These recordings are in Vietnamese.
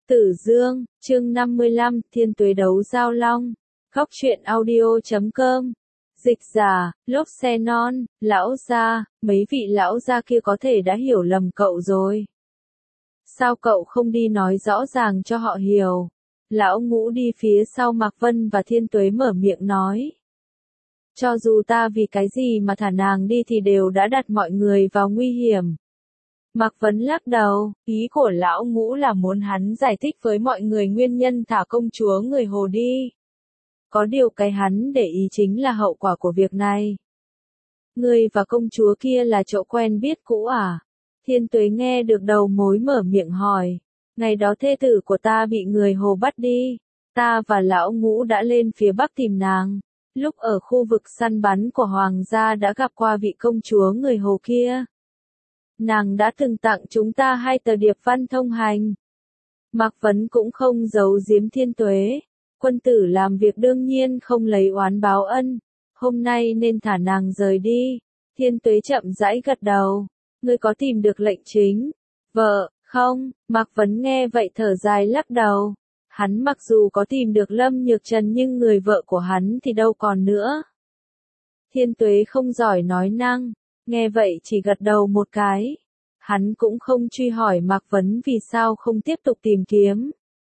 Tử Dương, chương 55, Thiên Tuế đấu giao long. Góc truyện audio.com. Dịch giả, lốp xe non, lão gia, mấy vị lão gia kia có thể đã hiểu lầm cậu rồi. Sao cậu không đi nói rõ ràng cho họ hiểu? Lão Ngũ đi phía sau Mạc Vân và Thiên Tuế mở miệng nói. Cho dù ta vì cái gì mà thả nàng đi thì đều đã đặt mọi người vào nguy hiểm. Mạc Vấn lắc đầu, ý của lão Ngũ là muốn hắn giải thích với mọi người nguyên nhân thả công chúa người Hồ đi. Có điều cái hắn để ý chính là hậu quả của việc này. Người và công chúa kia là chỗ quen biết cũ à? Thiên Tuế nghe được đầu mối mở miệng hỏi. Ngày đó thê tử của ta bị người Hồ bắt đi. Ta và lão Ngũ đã lên phía bắc tìm nàng. Lúc ở khu vực săn bắn của Hoàng gia đã gặp qua vị công chúa người Hồ kia. Nàng đã từng tặng chúng ta 2 tờ điệp văn thông hành. Mạc Vấn cũng không giấu giếm Thiên Tuế. Quân tử làm việc đương nhiên không lấy oán báo ân. Hôm nay nên thả nàng rời đi. Thiên Tuế chậm rãi gật đầu. Ngươi có tìm được lệnh chính? Vợ, không. Mạc Vấn nghe vậy thở dài lắc đầu. Hắn mặc dù có tìm được Lâm Nhược Trần nhưng người vợ của hắn thì đâu còn nữa. Thiên Tuế không giỏi nói năng. Nghe vậy chỉ gật đầu một cái. Hắn cũng không truy hỏi Mạc Vấn vì sao không tiếp tục tìm kiếm.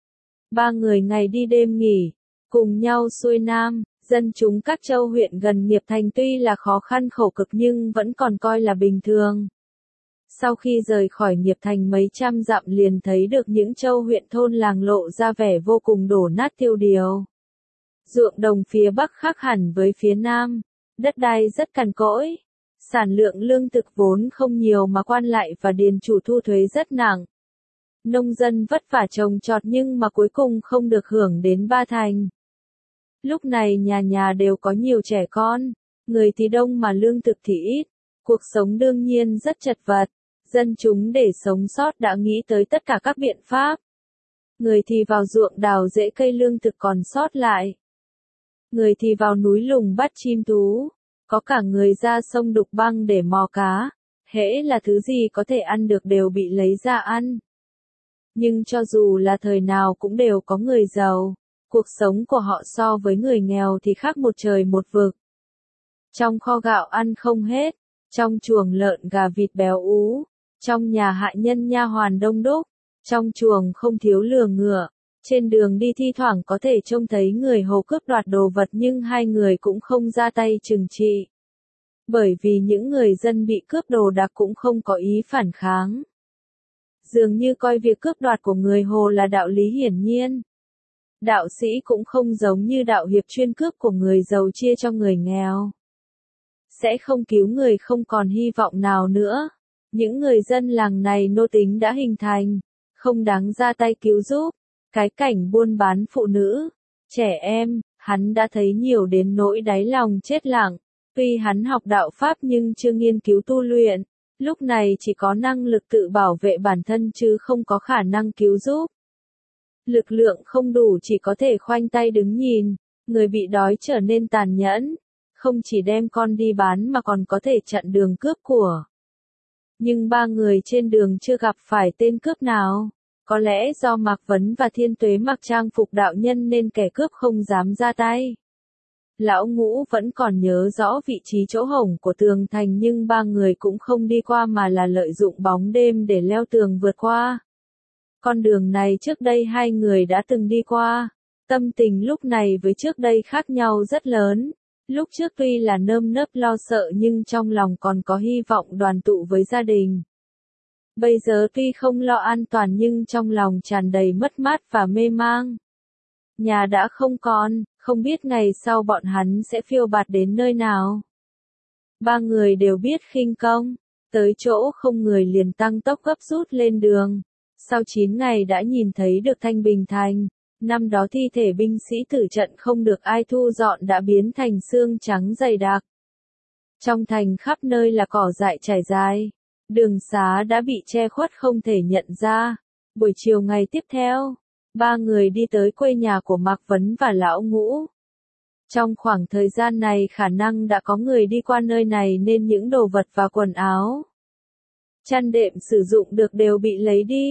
3 người ngày đi đêm nghỉ, cùng nhau xuôi nam, dân chúng các châu huyện gần Nghiệp Thành tuy là khó khăn khổ cực nhưng vẫn còn coi là bình thường. Sau khi rời khỏi Nghiệp Thành mấy trăm dặm liền thấy được những châu huyện thôn làng lộ ra vẻ vô cùng đổ nát tiêu điều. Ruộng đồng phía bắc khác hẳn với phía nam, đất đai rất cằn cỗi. Sản lượng lương thực vốn không nhiều mà quan lại và điền chủ thu thuế rất nặng. Nông dân vất vả trồng trọt nhưng mà cuối cùng không được hưởng đến 3 thành. Lúc này nhà nhà đều có nhiều trẻ con, người thì đông mà lương thực thì ít, cuộc sống đương nhiên rất chật vật. Dân chúng để sống sót đã nghĩ tới tất cả các biện pháp. Người thì vào ruộng đào rễ cây lương thực còn sót lại. Người thì vào núi lùng bắt chim thú. Có cả người ra sông đục băng để mò cá, hễ là thứ gì có thể ăn được đều bị lấy ra ăn. Nhưng cho dù là thời nào cũng đều có người giàu, cuộc sống của họ so với người nghèo thì khác một trời một vực. Trong kho gạo ăn không hết, trong chuồng lợn gà vịt béo ú, trong nhà hạ nhân nha hoàn đông đúc, trong chuồng không thiếu lừa ngựa. Trên đường đi thi thoảng có thể trông thấy người Hồ cướp đoạt đồ vật nhưng 2 người cũng không ra tay trừng trị. Bởi vì những người dân bị cướp đồ đạc cũng không có ý phản kháng. Dường như coi việc cướp đoạt của người Hồ là đạo lý hiển nhiên. Đạo sĩ cũng không giống như đạo hiệp chuyên cướp của người giàu chia cho người nghèo. Sẽ không cứu người không còn hy vọng nào nữa. Những người dân làng này nô tính đã hình thành, không đáng ra tay cứu giúp. Cái cảnh buôn bán phụ nữ, trẻ em, hắn đã thấy nhiều đến nỗi đáy lòng chết lặng. Tuy hắn học đạo Pháp nhưng chưa nghiên cứu tu luyện, lúc này chỉ có năng lực tự bảo vệ bản thân chứ không có khả năng cứu giúp. Lực lượng không đủ chỉ có thể khoanh tay đứng nhìn, người bị đói trở nên tàn nhẫn, không chỉ đem con đi bán mà còn có thể chặn đường cướp của. Nhưng 3 người trên đường chưa gặp phải tên cướp nào. Có lẽ do Mạc Vấn và Thiên Tuế mặc trang phục đạo nhân nên kẻ cướp không dám ra tay. Lão Ngũ vẫn còn nhớ rõ vị trí chỗ hổng của tường thành nhưng 3 người cũng không đi qua mà là lợi dụng bóng đêm để leo tường vượt qua. Con đường này trước đây 2 người đã từng đi qua. Tâm tình lúc này với trước đây khác nhau rất lớn. Lúc trước tuy là nơm nớp lo sợ nhưng trong lòng còn có hy vọng đoàn tụ với gia đình. Bây giờ tuy không lo an toàn nhưng trong lòng tràn đầy mất mát và mê mang. Nhà đã không còn, không biết ngày sau bọn hắn sẽ phiêu bạt đến nơi nào. 3 người đều biết khinh công, tới chỗ không người liền tăng tốc gấp rút lên đường. Sau 9 ngày đã nhìn thấy được Thanh Bình Thành, năm đó thi thể binh sĩ tử trận không được ai thu dọn đã biến thành xương trắng dày đặc. Trong thành khắp nơi là cỏ dại trải dài. Đường xá đã bị che khuất không thể nhận ra. Buổi chiều ngày tiếp theo, 3 người đi tới quê nhà của Mạc Vấn và Lão Ngũ. Trong khoảng thời gian này khả năng đã có người đi qua nơi này nên những đồ vật và quần áo, chăn đệm sử dụng được đều bị lấy đi.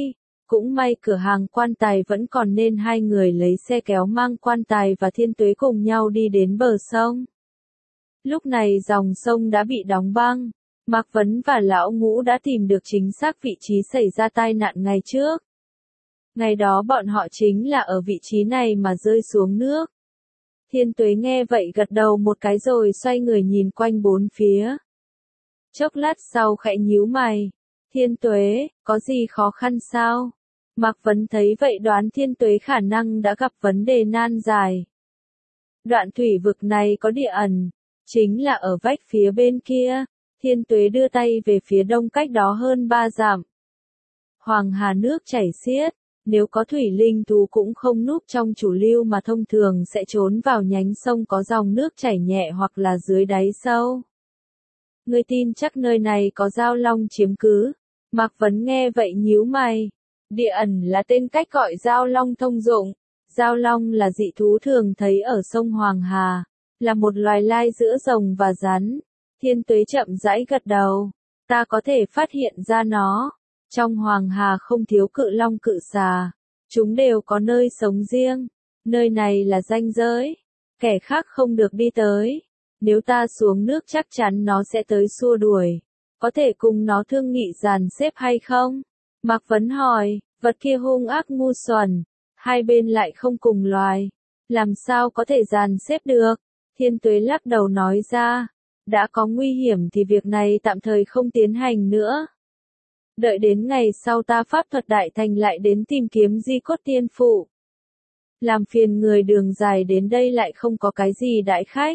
Cũng may cửa hàng quan tài vẫn còn nên hai người lấy xe kéo mang quan tài và Thiên Tuế cùng nhau đi đến bờ sông. Lúc này dòng sông đã bị đóng băng. Mạc Vấn và Lão Ngũ đã tìm được chính xác vị trí xảy ra tai nạn ngày trước. Ngày đó bọn họ chính là ở vị trí này mà rơi xuống nước. Thiên Tuế nghe vậy gật đầu một cái rồi xoay người nhìn quanh bốn phía. Chốc lát sau khẽ nhíu mày. Thiên Tuế, có gì khó khăn sao? Mạc Vấn thấy vậy đoán Thiên Tuế khả năng đã gặp vấn đề nan giải. Đoạn thủy vực này có địa ẩn, chính là ở vách phía bên kia. Thiên Tuế đưa tay về phía đông cách đó hơn 3 dặm. Hoàng hà nước chảy xiết, nếu có thủy linh thú cũng không núp trong chủ lưu mà thông thường sẽ trốn vào nhánh sông có dòng nước chảy nhẹ hoặc là dưới đáy sâu. Ngươi tin chắc nơi này có Dao Long chiếm cứ? Mạc Vấn nghe vậy nhíu mày. Địa ẩn là tên cách gọi Dao Long thông dụng. Dao Long là dị thú thường thấy ở sông Hoàng Hà, là một loài lai giữa rồng và rắn. Thiên Tuế chậm rãi gật đầu. Ta có thể phát hiện ra nó. Trong Hoàng Hà không thiếu cự long cự xà. Chúng đều có nơi sống riêng. Nơi này là ranh giới. Kẻ khác không được đi tới. Nếu ta xuống nước chắc chắn nó sẽ tới xua đuổi. Có thể cùng nó thương nghị dàn xếp hay không? Mạc Vấn hỏi, vật kia hung ác ngu xuẩn. Hai bên lại không cùng loài. Làm sao có thể dàn xếp được? Thiên Tuế lắc đầu nói ra. Đã có nguy hiểm thì việc này tạm thời không tiến hành nữa. Đợi đến ngày sau ta pháp thuật đại thành lại đến tìm kiếm di cốt tiên phụ. Làm phiền người đường dài đến đây lại không có cái gì đãi khách.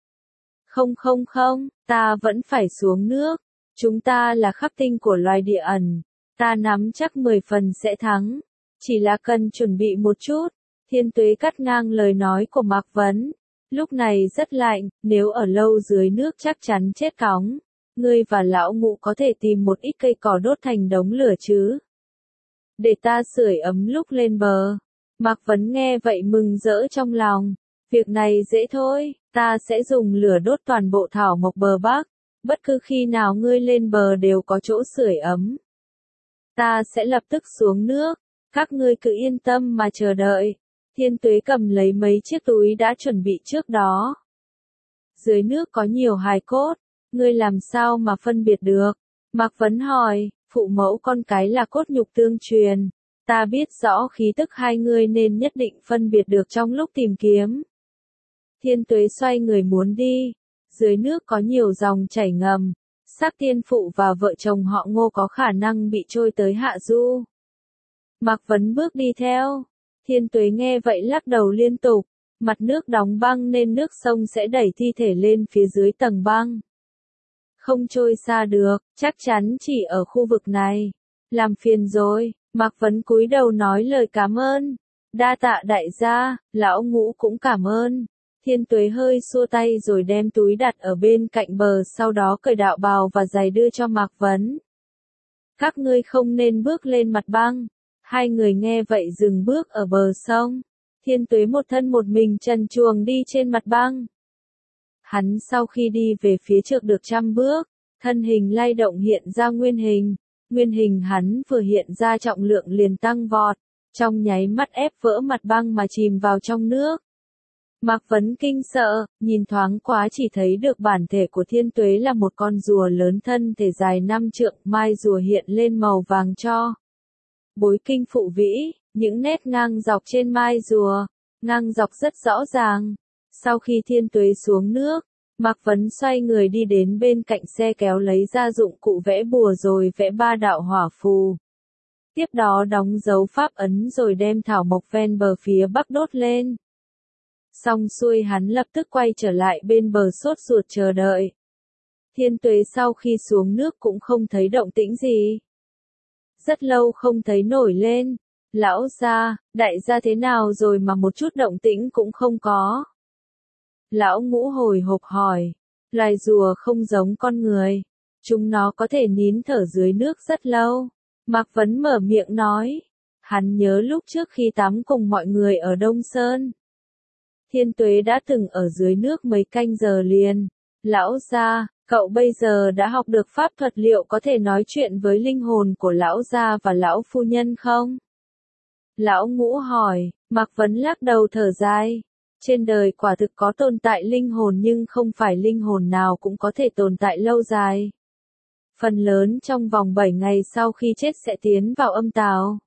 Không, ta vẫn phải xuống nước. Chúng ta là khắc tinh của loài địa ẩn. Ta nắm chắc 10 phần sẽ thắng. Chỉ là cần chuẩn bị một chút. Thiên Tuế cắt ngang lời nói của Mạc Vấn. Lúc này rất lạnh, nếu ở lâu dưới nước chắc chắn chết cóng. Ngươi và Lão Ngũ có thể tìm một ít cây cỏ đốt thành đống lửa chứ. Để ta sưởi ấm lúc lên bờ. Mạc Vấn nghe vậy mừng rỡ trong lòng. Việc này dễ thôi, ta sẽ dùng lửa đốt toàn bộ thảo mộc bờ Bắc. Bất cứ khi nào ngươi lên bờ đều có chỗ sưởi ấm. Ta sẽ lập tức xuống nước. Các ngươi cứ yên tâm mà chờ đợi. Thiên Tuế cầm lấy mấy chiếc túi đã chuẩn bị trước đó. Dưới nước có nhiều hài cốt. Ngươi làm sao mà phân biệt được? Mạc Vấn hỏi, phụ mẫu con cái là cốt nhục tương truyền. Ta biết rõ khí tức hai ngươi nên nhất định phân biệt được trong lúc tìm kiếm. Thiên Tuế xoay người muốn đi. Dưới nước có nhiều dòng chảy ngầm. Xác tiên phụ và vợ chồng họ Ngô có khả năng bị trôi tới hạ du. Mạc Vấn bước đi theo. Thiên Tuế nghe vậy lắc đầu liên tục. Mặt nước đóng băng nên nước sông sẽ đẩy thi thể lên phía dưới tầng băng. Không trôi xa được, chắc chắn chỉ ở khu vực này. Làm phiền rồi, Mạc Vấn cúi đầu nói lời cảm ơn. Đa tạ đại gia, Lão Ngũ cũng cảm ơn. Thiên Tuế hơi xua tay rồi đem túi đặt ở bên cạnh bờ, sau đó cởi đạo bào và giày đưa cho Mạc Vấn. Các ngươi không nên bước lên mặt băng. Hai người nghe vậy dừng bước ở bờ sông. Thiên Tuế một thân một mình trần truồng đi trên mặt băng. Hắn sau khi đi về phía trước được 100 bước, thân hình lay động hiện ra nguyên hình. Nguyên hình hắn vừa hiện ra trọng lượng liền tăng vọt, trong nháy mắt ép vỡ mặt băng mà chìm vào trong nước. Mạc Vấn kinh sợ, nhìn thoáng quá chỉ thấy được bản thể của Thiên Tuế là một con rùa lớn thân thể dài 5 trượng, mai rùa hiện lên màu vàng tro. Bối kinh phụ vĩ, những nét ngang dọc trên mai rùa, ngang dọc rất rõ ràng. Sau khi Thiên Tuế xuống nước, Mạc Vấn xoay người đi đến bên cạnh xe kéo lấy ra dụng cụ vẽ bùa rồi vẽ 3 đạo hỏa phù. Tiếp đó đóng dấu pháp ấn rồi đem thảo mộc ven bờ phía bắc đốt lên. Xong xuôi hắn lập tức quay trở lại bên bờ sốt ruột chờ đợi. Thiên Tuế sau khi xuống nước cũng không thấy động tĩnh gì. Rất lâu không thấy nổi lên. Lão gia, đại gia thế nào rồi mà một chút động tĩnh cũng không có. Lão Ngũ hồi hộp hỏi. Loài rùa không giống con người. Chúng nó có thể nín thở dưới nước rất lâu. Mạc Vấn mở miệng nói. Hắn nhớ lúc trước khi tắm cùng mọi người ở Đông Sơn. Thiên Tuế đã từng ở dưới nước mấy canh giờ liền. Lão gia, cậu bây giờ đã học được pháp thuật, liệu có thể nói chuyện với linh hồn của lão gia và lão phu nhân không? Lão Ngũ hỏi, Mạc Vấn lắc đầu thở dài. Trên đời quả thực có tồn tại linh hồn nhưng không phải linh hồn nào cũng có thể tồn tại lâu dài. Phần lớn trong vòng 7 ngày sau khi chết sẽ tiến vào âm tào.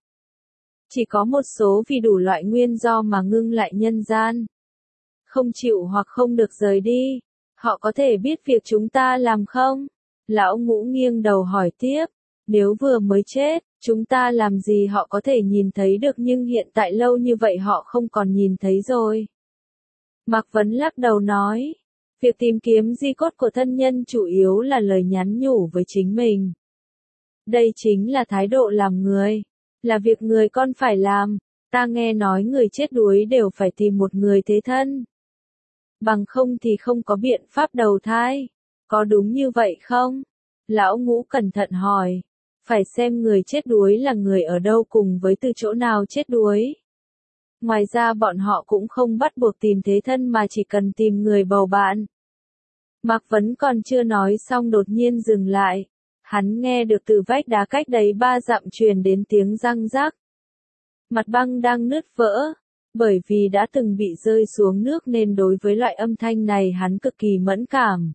Chỉ có một số vì đủ loại nguyên do mà ngưng lại nhân gian. Không chịu hoặc không được rời đi. Họ có thể biết việc chúng ta làm không? Lão Ngũ nghiêng đầu hỏi tiếp. Nếu vừa mới chết, chúng ta làm gì họ có thể nhìn thấy được nhưng hiện tại lâu như vậy họ không còn nhìn thấy rồi. Mạc Vấn lắc đầu nói. Việc tìm kiếm di cốt của thân nhân chủ yếu là lời nhắn nhủ với chính mình. Đây chính là thái độ làm người. Là việc người con phải làm. Ta nghe nói người chết đuối đều phải tìm một người thế thân. Bằng không thì không có biện pháp đầu thai. Có đúng như vậy không? Lão Ngũ cẩn thận hỏi. Phải xem người chết đuối là người ở đâu cùng với từ chỗ nào chết đuối. Ngoài ra bọn họ cũng không bắt buộc tìm thế thân mà chỉ cần tìm người bầu bạn. Mạc Vấn còn chưa nói xong đột nhiên dừng lại. Hắn nghe được từ vách đá cách đấy 3 dặm truyền đến tiếng răng rắc. Mặt băng đang nứt vỡ. Bởi vì đã từng bị rơi xuống nước nên đối với loại âm thanh này hắn cực kỳ mẫn cảm.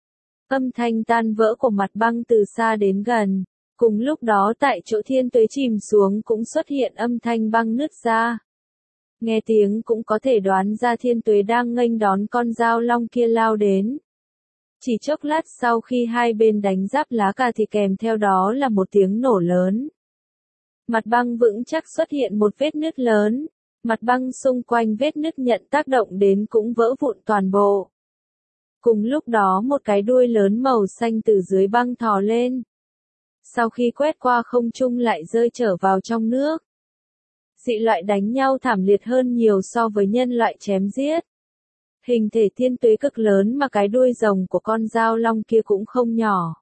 Âm thanh tan vỡ của mặt băng từ xa đến gần. Cùng lúc đó tại chỗ Thiên Tuế chìm xuống cũng xuất hiện âm thanh băng nứt ra. Nghe tiếng cũng có thể đoán ra Thiên Tuế đang nghênh đón con dao long kia lao đến. Chỉ chốc lát sau khi hai bên đánh giáp lá cà thì kèm theo đó là một tiếng nổ lớn. Mặt băng vững chắc xuất hiện một vết nứt lớn. Mặt băng xung quanh vết nứt nhận tác động đến cũng vỡ vụn toàn bộ. Cùng lúc đó một cái đuôi lớn màu xanh từ dưới băng thò lên. Sau khi quét qua không trung lại rơi trở vào trong nước. Dị loại đánh nhau thảm liệt hơn nhiều so với nhân loại chém giết. Hình thể Thiên Tuế cực lớn mà cái đuôi rồng của con dao long kia cũng không nhỏ.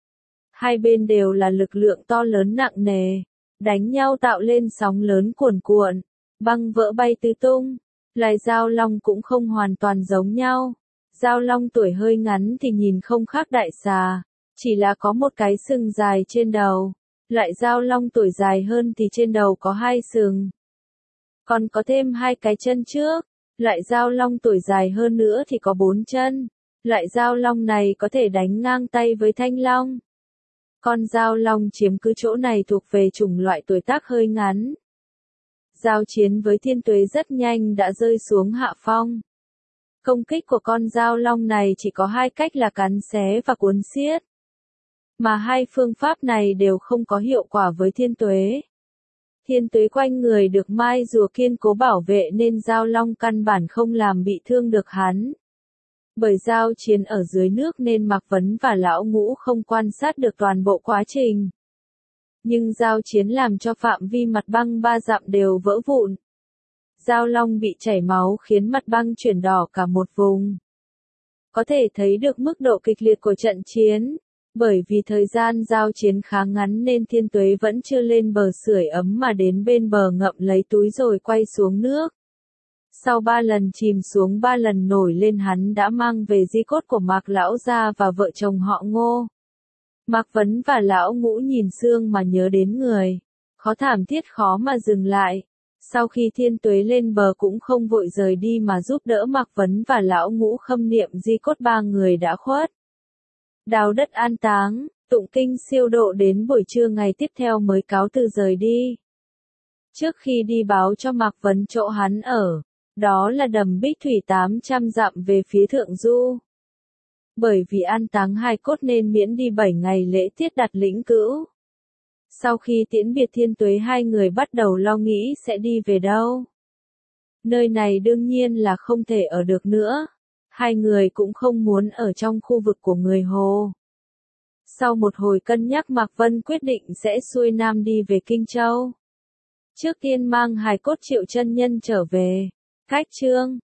Hai bên đều là lực lượng to lớn nặng nề. Đánh nhau tạo lên sóng lớn cuồn cuộn. Băng vỡ bay tứ tung. Loài dao long cũng không hoàn toàn giống nhau. Dao long tuổi hơi ngắn thì nhìn không khác đại xà. Chỉ là có một cái sừng dài trên đầu. Loại dao long tuổi dài hơn thì trên đầu có 2 sừng. Còn có thêm 2 cái chân trước. Loại dao long tuổi dài hơn nữa thì có 4 chân. Loại dao long này có thể đánh ngang tay với thanh long. Con dao long chiếm cứ chỗ này thuộc về chủng loại tuổi tác hơi ngắn. Giao chiến với Thiên Tuế rất nhanh đã rơi xuống hạ phong. Công kích của con dao long này chỉ có 2 cách là cắn xé và cuốn xiết. Mà 2 phương pháp này đều không có hiệu quả với Thiên Tuế. Thiên Tuế quanh người được mai rùa kiên cố bảo vệ nên dao long căn bản không làm bị thương được hắn. Bởi giao chiến ở dưới nước nên Mạc Vấn và Lão Ngũ không quan sát được toàn bộ quá trình. Nhưng giao chiến làm cho phạm vi mặt băng 3 dặm đều vỡ vụn. Dao long bị chảy máu khiến mặt băng chuyển đỏ cả một vùng. Có thể thấy được mức độ kịch liệt của trận chiến. Bởi vì thời gian giao chiến khá ngắn nên Thiên Tuế vẫn chưa lên bờ sưởi ấm mà đến bên bờ ngậm lấy túi rồi quay xuống nước. Sau 3 lần chìm xuống 3 lần nổi lên hắn đã mang về di cốt của Mạc Lão gia và vợ chồng họ Ngô. Mạc Vấn và Lão Ngũ nhìn xương mà nhớ đến người. Khó thảm thiết khó mà dừng lại. Sau khi Thiên Tuế lên bờ cũng không vội rời đi mà giúp đỡ Mạc Vấn và Lão Ngũ khâm niệm di cốt 3 người đã khuất. Đào đất an táng, tụng kinh siêu độ đến buổi trưa ngày tiếp theo mới cáo từ rời đi. Trước khi đi báo cho Mạc Vấn chỗ hắn ở, đó là đầm Bích Thủy 800 dặm về phía Thượng Du. Bởi vì an táng hài cốt nên miễn đi 7 ngày lễ tiết đặt lĩnh cữu. Sau khi tiễn biệt Thiên Tuế hai người bắt đầu lo nghĩ sẽ đi về đâu. Nơi này đương nhiên là không thể ở được nữa. Hai người cũng không muốn ở trong khu vực của người Hồ. Sau một hồi cân nhắc Mạc Vân quyết định sẽ xuôi nam đi về Kinh Châu. Trước tiên mang hài cốt Triệu chân nhân trở về. Cách chương